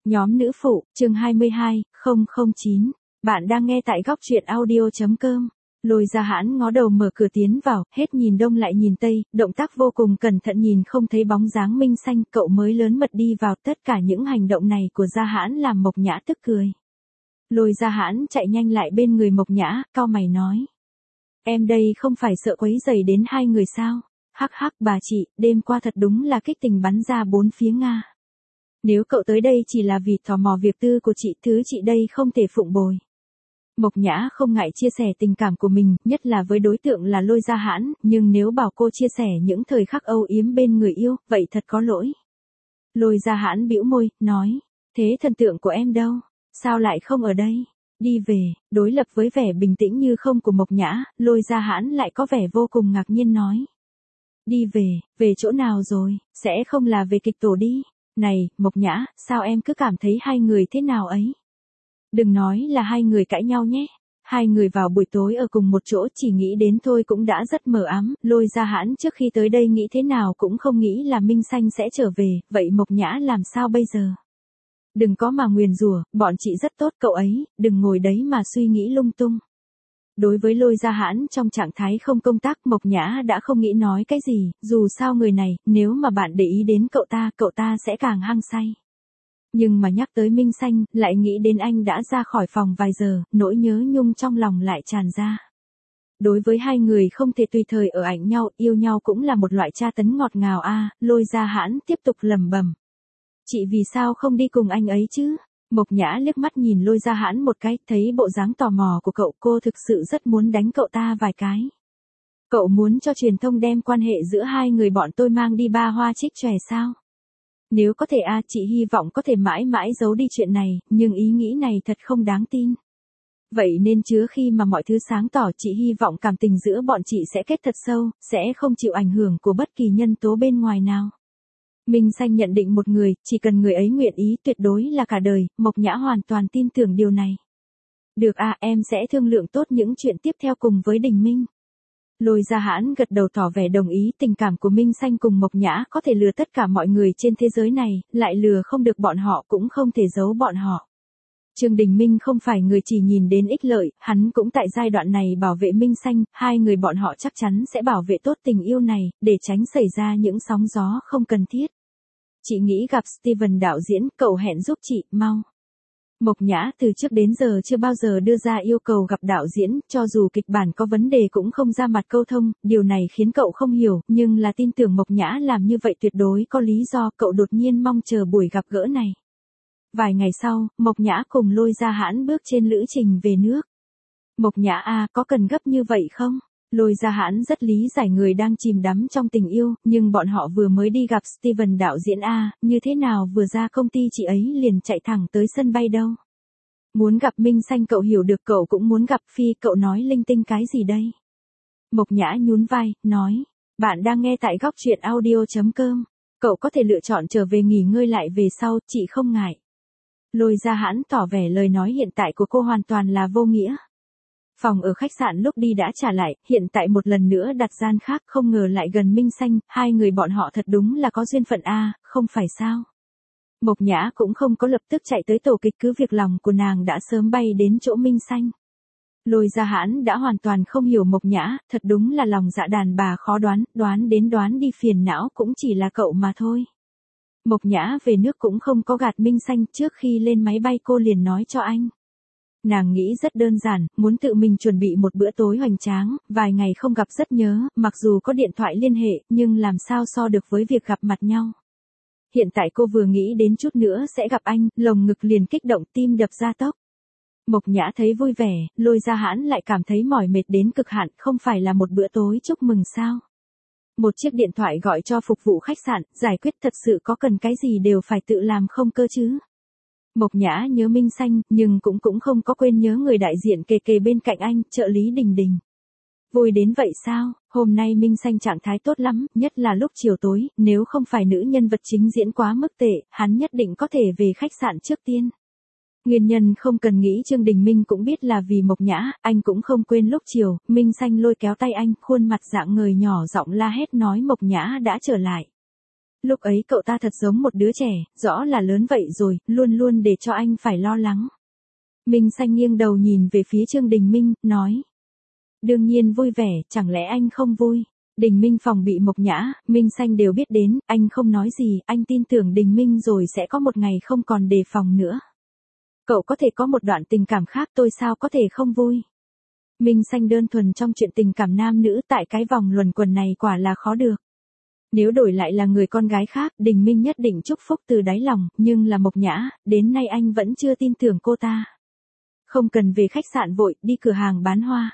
Nhóm nữ phụ, chương 22/009. Bạn đang nghe tại góc truyện audio.com. Lôi Gia Hãn ngó đầu mở cửa tiến vào, hết nhìn đông lại nhìn tây, động tác vô cùng cẩn thận, nhìn không thấy bóng dáng Minh Xanh. Cậu mới lớn mật đi vào, tất cả những hành động này của Gia Hãn làm Mộc Nhã tức cười. Lôi Gia Hãn chạy nhanh lại bên người Mộc Nhã, cau mày nói: Em đây không phải sợ quấy rầy đến hai người sao? Hắc hắc bà chị, đêm qua thật đúng là kích tình bắn ra bốn phía Nga. Nếu cậu tới đây chỉ là vì tò mò việc tư của chị, thứ chị đây không thể phụng bồi. Mộc Nhã không ngại chia sẻ tình cảm của mình, nhất là với đối tượng là Lôi Gia Hãn, nhưng nếu bảo cô chia sẻ những thời khắc âu yếm bên người yêu, vậy thật có lỗi. Lôi Gia Hãn bĩu môi, nói: Thế thần tượng của em đâu? Sao lại không ở đây? Đi về. Đối lập với vẻ bình tĩnh như không của Mộc Nhã, Lôi Gia Hãn lại có vẻ vô cùng ngạc nhiên nói: Đi về, về chỗ nào rồi? Sẽ không là về kịch tổ đi? Này, Mộc Nhã, sao em cứ cảm thấy hai người thế nào ấy? Đừng nói là hai người cãi nhau nhé. Hai người vào buổi tối ở cùng một chỗ, chỉ nghĩ đến thôi cũng đã rất mờ ám. Lôi Gia Hãn trước khi tới đây nghĩ thế nào cũng không nghĩ là Minh Xanh sẽ trở về, vậy Mộc Nhã làm sao bây giờ? Đừng có mà nguyền rủa, bọn chị rất tốt cậu ấy, đừng ngồi đấy mà suy nghĩ lung tung. Đối với Lôi Gia Hãn trong trạng thái không công tác, Mộc Nhã đã không nghĩ nói cái gì, dù sao người này, nếu mà bạn để ý đến cậu ta sẽ càng hăng say. Nhưng mà nhắc tới Minh Xanh, lại nghĩ đến anh đã ra khỏi phòng vài giờ, nỗi nhớ nhung trong lòng lại tràn ra. Đối với hai người không thể tùy thời ở cạnh nhau, yêu nhau cũng là một loại tra tấn ngọt ngào a. Lôi Gia Hãn tiếp tục lẩm bẩm: Chị vì sao không đi cùng anh ấy chứ? Mộc Nhã liếc mắt nhìn Lôi Gia Hãn một cái, thấy bộ dáng tò mò của cậu, cô thực sự rất muốn đánh cậu ta vài cái. Cậu muốn cho truyền thông đem quan hệ giữa hai người bọn tôi mang đi ba hoa trích chòe sao? Nếu có thể chị hy vọng có thể mãi mãi giấu đi chuyện này, nhưng ý nghĩ này thật không đáng tin. Vậy nên chứa khi mà mọi thứ sáng tỏ, chị hy vọng cảm tình giữa bọn chị sẽ kết thật sâu, sẽ không chịu ảnh hưởng của bất kỳ nhân tố bên ngoài nào. Minh Xanh nhận định một người, chỉ cần người ấy nguyện ý, tuyệt đối là cả đời. Mộc Nhã hoàn toàn tin tưởng điều này. Được em sẽ thương lượng tốt những chuyện tiếp theo cùng với Đình Minh. Lôi Gia Hãn gật đầu tỏ vẻ đồng ý, tình cảm của Minh Xanh cùng Mộc Nhã có thể lừa tất cả mọi người trên thế giới này, lại lừa không được bọn họ, cũng không thể giấu bọn họ. Trương Đình Minh không phải người chỉ nhìn đến ích lợi, hắn cũng tại giai đoạn này bảo vệ Minh Xanh, hai người bọn họ chắc chắn sẽ bảo vệ tốt tình yêu này, để tránh xảy ra những sóng gió không cần thiết. Chị nghĩ gặp Steven đạo diễn, cậu hẹn giúp chị, mau. Mộc Nhã từ trước đến giờ chưa bao giờ đưa ra yêu cầu gặp đạo diễn, cho dù kịch bản có vấn đề cũng không ra mặt câu thông, điều này khiến cậu không hiểu, nhưng là tin tưởng Mộc Nhã làm như vậy tuyệt đối có lý do, cậu đột nhiên mong chờ buổi gặp gỡ này. Vài ngày sau, Mộc Nhã cùng Lôi Gia Hãn bước trên lữ trình về nước. Mộc Nhã có cần gấp như vậy không? Lôi Gia Hãn rất lý giải người đang chìm đắm trong tình yêu, nhưng bọn họ vừa mới đi gặp Steven đạo diễn như thế nào vừa ra công ty chị ấy liền chạy thẳng tới sân bay đâu. Muốn gặp Minh Xanh, cậu hiểu được, cậu cũng muốn gặp Phi, cậu nói linh tinh cái gì đây? Mộc Nhã nhún vai, nói: Bạn đang nghe tại góc truyện audio.com. Cậu có thể lựa chọn trở về nghỉ ngơi lại về sau, chị không ngại. Lôi Gia Hãn tỏ vẻ lời nói hiện tại của cô hoàn toàn là vô nghĩa. Phòng ở khách sạn lúc đi đã trả lại, hiện tại một lần nữa đặt gian khác, không ngờ lại gần Minh Xanh, hai người bọn họ thật đúng là có duyên phận không phải sao? Mộc Nhã cũng không có lập tức chạy tới tổ kịch, cứ việc lòng của nàng đã sớm bay đến chỗ Minh Xanh. Lôi Gia Hãn đã hoàn toàn không hiểu Mộc Nhã, thật đúng là lòng dạ đàn bà khó đoán, đoán đến đoán đi, phiền não cũng chỉ là cậu mà thôi. Mộc Nhã về nước cũng không có gạt Minh Xanh, trước khi lên máy bay cô liền nói cho anh. Nàng nghĩ rất đơn giản, muốn tự mình chuẩn bị một bữa tối hoành tráng, vài ngày không gặp rất nhớ, mặc dù có điện thoại liên hệ, nhưng làm sao so được với việc gặp mặt nhau. Hiện tại cô vừa nghĩ đến chút nữa sẽ gặp anh, lồng ngực liền kích động, tim đập gia tốc. Mộc Nhã thấy vui vẻ, Lôi Gia Hãn lại cảm thấy mỏi mệt đến cực hạn, không phải là một bữa tối chúc mừng sao? Một chiếc điện thoại gọi cho phục vụ khách sạn, giải quyết thật sự có cần cái gì đều phải tự làm không cơ chứ? Mộc Nhã nhớ Minh Xanh, nhưng cũng không có quên nhớ người đại diện kề bên cạnh anh, trợ lý Đình Đình. Vui đến vậy sao? Hôm nay Minh Xanh trạng thái tốt lắm, nhất là lúc chiều tối, nếu không phải nữ nhân vật chính diễn quá mức tệ, hắn nhất định có thể về khách sạn trước tiên. Nguyên nhân không cần nghĩ, Trương Đình Minh cũng biết là vì Mộc Nhã, anh cũng không quên lúc chiều, Minh Xanh lôi kéo tay anh, khuôn mặt rạng ngời nhỏ giọng la hét nói Mộc Nhã đã trở lại. Lúc ấy cậu ta thật giống một đứa trẻ, rõ là lớn vậy rồi, luôn luôn để cho anh phải lo lắng. Minh Xanh nghiêng đầu nhìn về phía Trương Đình Minh, nói. Đương nhiên vui vẻ, chẳng lẽ anh không vui? Đình Minh phòng bị Mộc Nhã, Minh Xanh đều biết đến, anh không nói gì, anh tin tưởng Đình Minh rồi sẽ có một ngày không còn đề phòng nữa. Cậu có thể có một đoạn tình cảm khác, tôi sao có thể không vui? Minh Xanh đơn thuần trong chuyện tình cảm nam nữ tại cái vòng luẩn quẩn này quả là khó được. Nếu đổi lại là người con gái khác, Đình Minh nhất định chúc phúc từ đáy lòng, nhưng là Mộc Nhã, đến nay anh vẫn chưa tin tưởng cô ta. Không cần về khách sạn vội, đi cửa hàng bán hoa.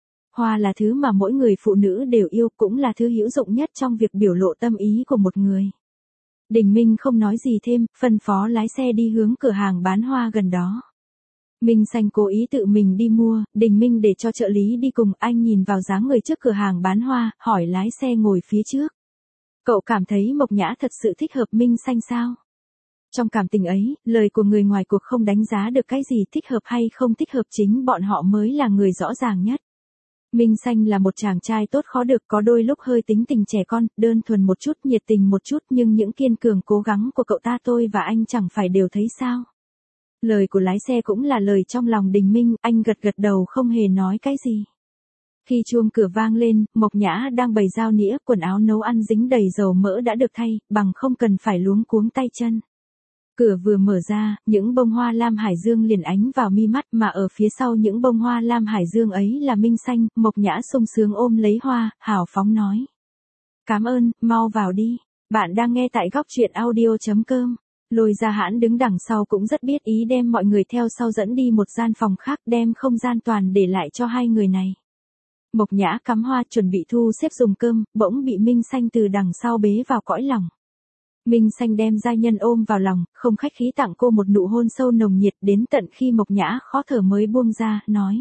Hoa là thứ mà mỗi người phụ nữ đều yêu, cũng là thứ hữu dụng nhất trong việc biểu lộ tâm ý của một người. Đình Minh không nói gì thêm, phân phó lái xe đi hướng cửa hàng bán hoa gần đó. Minh Xanh cố ý tự mình đi mua, Đình Minh để cho trợ lý đi cùng, anh nhìn vào dáng người trước cửa hàng bán hoa, hỏi lái xe ngồi phía trước. Cậu cảm thấy Mộc Nhã thật sự thích hợp Minh Xanh sao? Trong cảm tình ấy, lời của người ngoài cuộc không đánh giá được cái gì thích hợp hay không thích hợp, chính bọn họ mới là người rõ ràng nhất. Minh Xanh là một chàng trai tốt khó được, có đôi lúc hơi tính tình trẻ con, đơn thuần một chút, nhiệt tình một chút, nhưng những kiên cường cố gắng của cậu ta tôi và anh chẳng phải đều thấy sao. Lời của lái xe cũng là lời trong lòng Đình Minh, anh gật gật đầu không hề nói cái gì. Khi chuông cửa vang lên, Mộc Nhã đang bày dao nĩa, quần áo nấu ăn dính đầy dầu mỡ đã được thay, bằng không cần phải luống cuống tay chân. Cửa vừa mở ra, những bông hoa lam hải dương liền ánh vào mi mắt, mà ở phía sau những bông hoa lam hải dương ấy là Minh Xanh. Mộc Nhã sung sướng ôm lấy hoa, hào phóng nói. Cảm ơn, mau vào đi. Bạn đang nghe tại góc truyện audio.com. Lôi Gia Hãn đứng đằng sau cũng rất biết ý, đem mọi người theo sau dẫn đi một gian phòng khác, đem không gian toàn để lại cho hai người này. Mộc Nhã cắm hoa chuẩn bị thu xếp dùng cơm, bỗng bị Minh Xanh từ đằng sau bế vào cõi lòng. Minh Xanh đem giai nhân ôm vào lòng, không khách khí tặng cô một nụ hôn sâu nồng nhiệt, đến tận khi Mộc Nhã khó thở mới buông ra, nói.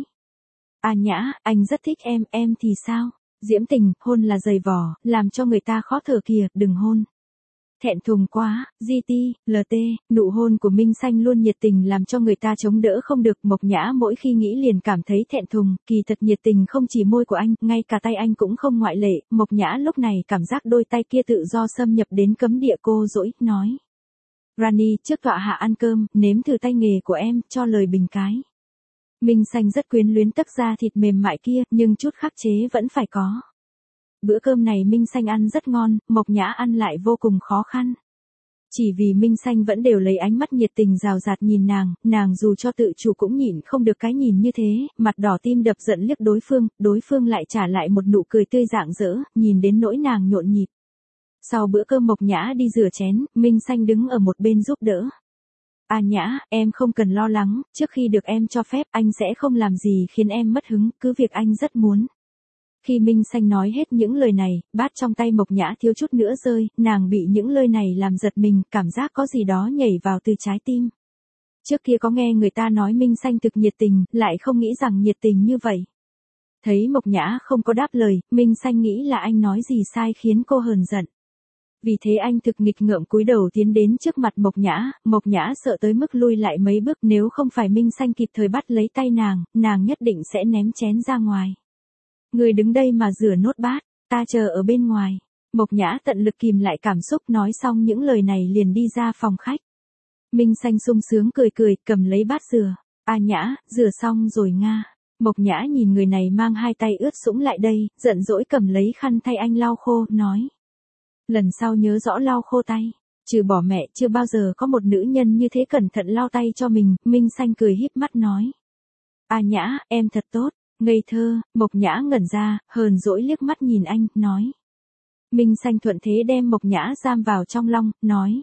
À Nhã, anh rất thích em thì sao? Diễm Tình, hôn là giày vò, làm cho người ta khó thở kìa, đừng hôn. Thẹn thùng quá, GT, LT, nụ hôn của Minh Xanh luôn nhiệt tình làm cho người ta chống đỡ không được. Mộc Nhã mỗi khi nghĩ liền cảm thấy thẹn thùng, kỳ thật nhiệt tình không chỉ môi của anh, ngay cả tay anh cũng không ngoại lệ. Mộc Nhã lúc này cảm giác đôi tay kia tự do xâm nhập đến cấm địa, cô dỗi, nói. Rani, trước tọa hạ ăn cơm, nếm thử tay nghề của em, cho lời bình cái. Minh Xanh rất quyến luyến tấc da thịt mềm mại kia, nhưng chút khắc chế vẫn phải có. Bữa cơm này Minh Xanh ăn rất ngon, Mộc Nhã ăn lại vô cùng khó khăn. Chỉ vì Minh Xanh vẫn đều lấy ánh mắt nhiệt tình rào rạt nhìn nàng dù cho tự chủ cũng nhịn không được cái nhìn như thế, mặt đỏ tim đập giận liếc đối phương lại trả lại một nụ cười tươi rạng rỡ, nhìn đến nỗi nàng nhộn nhịp. Sau bữa cơm Mộc Nhã đi rửa chén, Minh Xanh đứng ở một bên giúp đỡ. À Nhã, em không cần lo lắng, trước khi được em cho phép anh sẽ không làm gì khiến em mất hứng, cứ việc anh rất muốn. Khi Minh Xanh nói hết những lời này, bát trong tay Mộc Nhã thiếu chút nữa rơi, nàng bị những lời này làm giật mình, cảm giác có gì đó nhảy vào từ trái tim. Trước kia có nghe người ta nói Minh Xanh thực nhiệt tình, lại không nghĩ rằng nhiệt tình như vậy. Thấy Mộc Nhã không có đáp lời, Minh Xanh nghĩ là anh nói gì sai khiến cô hờn giận. Vì thế anh thực nghịch ngợm cúi đầu tiến đến trước mặt Mộc Nhã sợ tới mức lui lại mấy bước, nếu không phải Minh Xanh kịp thời bắt lấy tay nàng nhất định sẽ ném chén ra ngoài. Người đứng đây mà rửa nốt bát, ta chờ ở bên ngoài. Mộc Nhã tận lực kìm lại cảm xúc, nói xong những lời này liền đi ra phòng khách. Minh Xanh sung sướng cười, cầm lấy bát rửa. À Nhã, rửa xong rồi nga. Mộc Nhã nhìn người này mang hai tay ướt sũng lại đây, giận dỗi cầm lấy khăn thay anh lau khô, nói. Lần sau nhớ rõ lau khô tay. Trừ bỏ mẹ, chưa bao giờ có một nữ nhân như thế cẩn thận lau tay cho mình. Minh Xanh cười híp mắt nói. À Nhã, em thật tốt. Ngây thơ. Mộc Nhã ngẩn ra, hờn dỗi liếc mắt nhìn anh, nói. Minh Xanh thuận thế đem Mộc Nhã giam vào trong lòng, nói.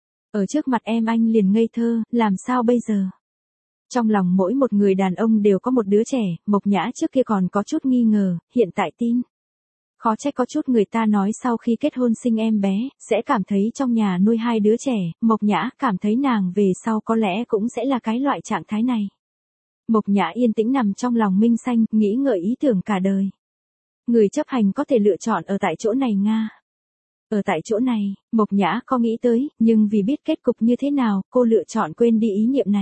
Ở trước mặt em anh liền ngây thơ, làm sao bây giờ? Trong lòng mỗi một người đàn ông đều có một đứa trẻ, Mộc Nhã trước kia còn có chút nghi ngờ, hiện tại tin. Khó trách có chút người ta nói sau khi kết hôn sinh em bé, sẽ cảm thấy trong nhà nuôi hai đứa trẻ, Mộc Nhã cảm thấy nàng về sau có lẽ cũng sẽ là cái loại trạng thái này. Mộc Nhã yên tĩnh nằm trong lòng Minh Xanh, nghĩ ngợi ý tưởng cả đời. Người chấp hành có thể lựa chọn ở tại chỗ này nga. Ở tại chỗ này, Mộc Nhã có nghĩ tới, nhưng vì biết kết cục như thế nào, cô lựa chọn quên đi ý niệm này.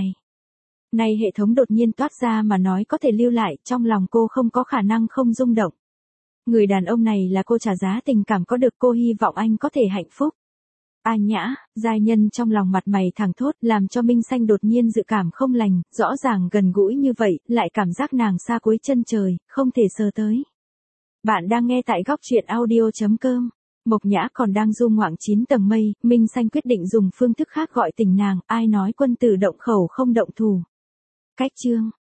Nay hệ thống đột nhiên toát ra mà nói có thể lưu lại, trong lòng cô không có khả năng không rung động. Người đàn ông này là cô trả giá tình cảm có được, cô hy vọng anh có thể hạnh phúc. Ai nhã, giai nhân trong lòng mặt mày thẳng thốt, làm cho Minh Xanh đột nhiên dự cảm không lành, rõ ràng gần gũi như vậy, lại cảm giác nàng xa cuối chân trời, không thể sờ tới. Bạn đang nghe tại góc truyện audio.com. Mộc Nhã còn đang du ngoạng 9 tầng mây, Minh Xanh quyết định dùng phương thức khác gọi tỉnh nàng, ai nói quân tử động khẩu không động thủ. Cách chương.